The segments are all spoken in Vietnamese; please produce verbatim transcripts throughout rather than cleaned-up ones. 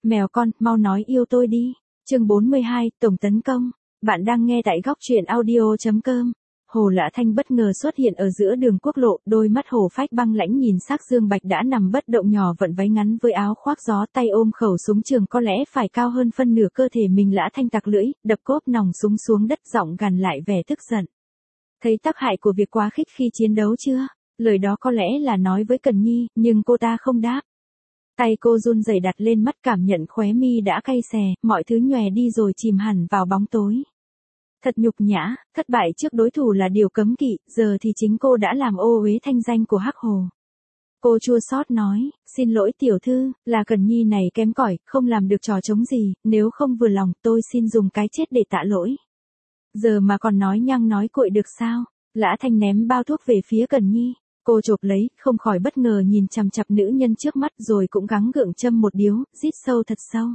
Mèo con, mau nói yêu tôi đi. Chương bốn mươi hai, tổng tấn công. Bạn đang nghe tại góc truyện audio chấm com. Hồ Lã Thanh bất ngờ xuất hiện ở giữa đường quốc lộ, đôi mắt hồ phách băng lãnh nhìn xác Dương Bạch đã nằm bất động nhỏ vận váy ngắn với áo khoác gió, tay ôm khẩu súng trường có lẽ phải cao hơn phân nửa cơ thể mình. Lã Thanh tặc lưỡi, đập cốp nòng súng xuống đất, giọng gằn lại vẻ tức giận. Thấy tác hại của việc quá khích khi chiến đấu chưa? Lời đó có lẽ là nói với Cần Nhi, nhưng cô ta không đáp. Tay cô run rẩy đặt lên mắt, cảm nhận khóe mi đã cay xè, mọi thứ nhòe đi rồi chìm hẳn vào bóng tối. Thật nhục nhã, thất bại trước đối thủ là điều cấm kỵ, giờ thì chính cô đã làm ô uế thanh danh của Hắc Hồ. Cô chua xót nói, xin lỗi tiểu thư, là Cần Nhi này kém cỏi, không làm được trò trống gì, nếu không vừa lòng tôi xin dùng cái chết để tạ lỗi. Giờ mà còn nói nhăng nói cuội được sao? Lã Thanh ném bao thuốc về phía Cần Nhi. Cô chộp lấy, không khỏi bất ngờ nhìn chằm chằm nữ nhân trước mắt rồi cũng gắng gượng châm một điếu, rít sâu thật sâu.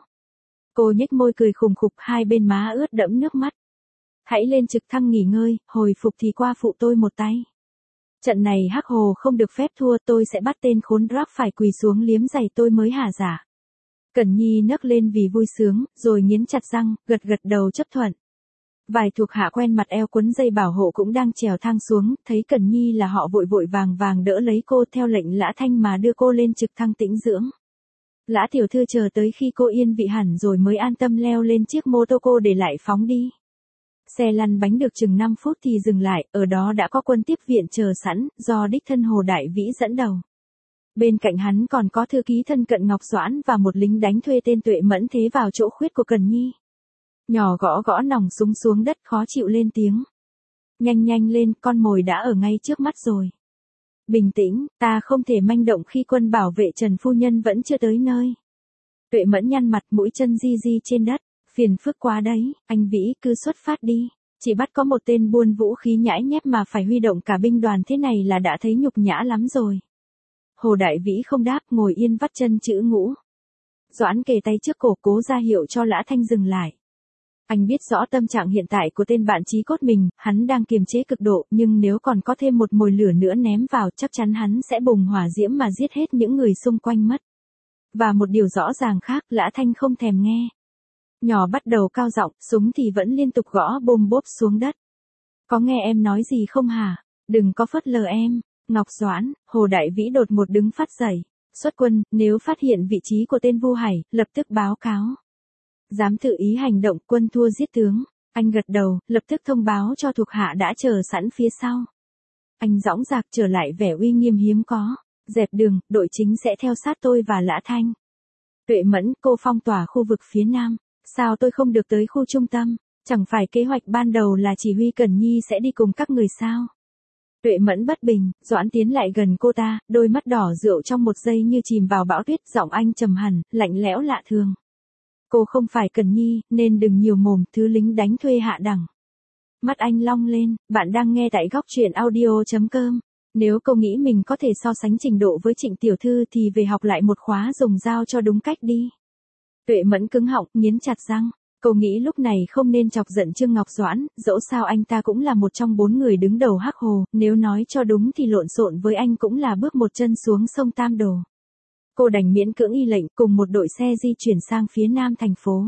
Cô nhếch môi cười khùng khục, hai bên má ướt đẫm nước mắt. Hãy lên trực thăng nghỉ ngơi, hồi phục thì qua phụ tôi một tay. Trận này Hắc Hồ không được phép thua, tôi sẽ bắt tên khốn Drake phải quỳ xuống liếm giày tôi mới hả dạ. Cần Nhi nấc lên vì vui sướng, rồi nghiến chặt răng, gật gật đầu chấp thuận. Vài thuộc hạ quen mặt eo quấn dây bảo hộ cũng đang trèo thang xuống, thấy Cần Nhi là họ vội vội vàng vàng đỡ lấy cô theo lệnh Lã Thanh mà đưa cô lên trực thăng tĩnh dưỡng. Lã tiểu thư chờ tới khi cô yên vị hẳn rồi mới an tâm leo lên chiếc mô tô cô để lại phóng đi. Xe lăn bánh được chừng năm phút thì dừng lại, ở đó đã có quân tiếp viện chờ sẵn, do đích thân Hồ Đại Vĩ dẫn đầu. Bên cạnh hắn còn có thư ký thân cận Ngọc Doãn và một lính đánh thuê tên Tuệ Mẫn thế vào chỗ khuyết của Cần Nhi. Nhỏ gõ gõ nòng súng xuống đất, khó chịu lên tiếng. Nhanh nhanh lên, con mồi đã ở ngay trước mắt rồi. Bình tĩnh, ta không thể manh động khi quân bảo vệ Trần phu nhân vẫn chưa tới nơi. Tuệ Mẫn nhăn mặt, mũi chân di di trên đất. Phiền phức quá đấy, anh Vĩ cứ xuất phát đi. Chỉ bắt có một tên buôn vũ khí nhãi nhép mà phải huy động cả binh đoàn thế này là đã thấy nhục nhã lắm rồi. Hồ Đại Vĩ không đáp, ngồi yên vắt chân chữ ngũ. Doãn kề tay trước cổ cố ra hiệu cho Lã Thanh dừng lại. Anh biết rõ tâm trạng hiện tại của tên bạn chí cốt mình, hắn đang kiềm chế cực độ, nhưng nếu còn có thêm một mồi lửa nữa ném vào chắc chắn hắn sẽ bùng hỏa diễm mà giết hết những người xung quanh mất. Và một điều rõ ràng khác, Lã Thanh không thèm nghe. Nhỏ bắt đầu cao giọng, súng thì vẫn liên tục gõ bôm bốp xuống đất. Có nghe em nói gì không hả? Đừng có phớt lờ em. Ngọc Doãn, Hồ Đại Vĩ đột một đứng phát dậy. Xuất quân, nếu phát hiện vị trí của tên Vu Hải, lập tức báo cáo. Dám tự ý hành động, quân thua giết tướng. Anh gật đầu, lập tức thông báo cho thuộc hạ đã chờ sẵn phía sau. Anh dõng dạc trở lại vẻ uy nghiêm hiếm có. Dẹp đường, đội chính sẽ theo sát tôi và Lã Thanh. Tuệ Mẫn, cô phong tỏa khu vực phía nam. Sao tôi không được tới khu trung tâm? Chẳng phải kế hoạch ban đầu là chỉ huy Cần Nhi sẽ đi cùng các người sao? Tuệ Mẫn bất bình, Doãn tiến lại gần cô ta, đôi mắt đỏ rượu trong một giây như chìm vào bão tuyết, giọng anh trầm hẳn, lạnh lẽo lạ thường. Cô không phải Cần Nhi, nên đừng nhiều mồm, thứ lính đánh thuê hạ đẳng. Mắt anh long lên, bạn đang nghe tại góc truyện audio chấm com. Nếu cô nghĩ mình có thể so sánh trình độ với Trịnh tiểu thư thì về học lại một khóa dùng dao cho đúng cách đi. Tuệ Mẫn cứng họng, nghiến chặt răng. Cô nghĩ lúc này không nên chọc giận Trương Ngọc Doãn, dẫu sao anh ta cũng là một trong bốn người đứng đầu Hắc Hồ, nếu nói cho đúng thì lộn xộn với anh cũng là bước một chân xuống sông Tam Đồ. Cô đành miễn cưỡng y lệnh cùng một đội xe di chuyển sang phía nam thành phố.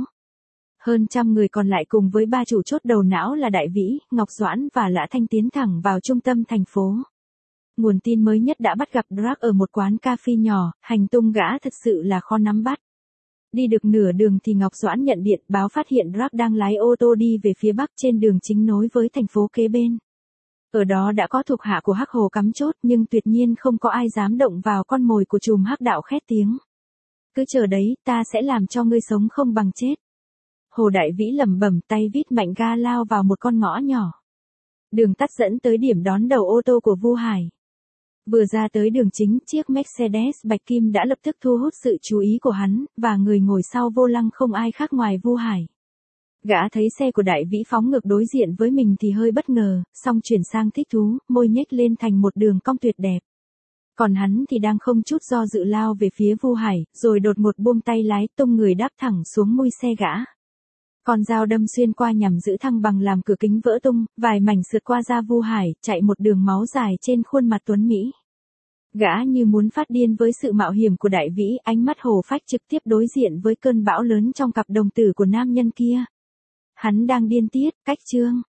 Hơn trăm người còn lại cùng với ba chủ chốt đầu não là Đại Vĩ, Ngọc Doãn và Lã Thanh tiến thẳng vào trung tâm thành phố. Nguồn tin mới nhất đã bắt gặp Drake ở một quán cà phê nhỏ, hành tung gã thật sự là khó nắm bắt. Đi được nửa đường thì Ngọc Doãn nhận điện báo phát hiện Drake đang lái ô tô đi về phía bắc trên đường chính nối với thành phố kế bên. Ở đó đã có thuộc hạ của Hắc Hồ cắm chốt nhưng tuyệt nhiên không có ai dám động vào con mồi của trùm Hắc đạo khét tiếng. Cứ chờ đấy, ta sẽ làm cho ngươi sống không bằng chết. Hồ Đại Vĩ lẩm bẩm, tay vít mạnh ga lao vào một con ngõ nhỏ. Đường tắt dẫn tới điểm đón đầu ô tô của Vu Hải. Vừa ra tới đường chính, chiếc Mercedes bạch kim đã lập tức thu hút sự chú ý của hắn, và người ngồi sau vô lăng không ai khác ngoài Vu Hải. Gã thấy xe của Đại Vĩ phóng ngược đối diện với mình thì hơi bất ngờ, song chuyển sang thích thú, môi nhếch lên thành một đường cong tuyệt đẹp. Còn hắn thì đang không chút do dự lao về phía Vu Hải, rồi đột ngột buông tay lái, tung người đáp thẳng xuống mui xe gã. Con dao đâm xuyên qua nhằm giữ thăng bằng làm cửa kính vỡ tung, vài mảnh sượt qua da Vu Hải, chạy một đường máu dài trên khuôn mặt tuấn mỹ. Gã như muốn phát điên với sự mạo hiểm của Đại Vĩ, ánh mắt Hồ Phách trực tiếp đối diện với cơn bão lớn trong cặp đồng tử của nam nhân kia. Hắn đang điên tiết, cách chương.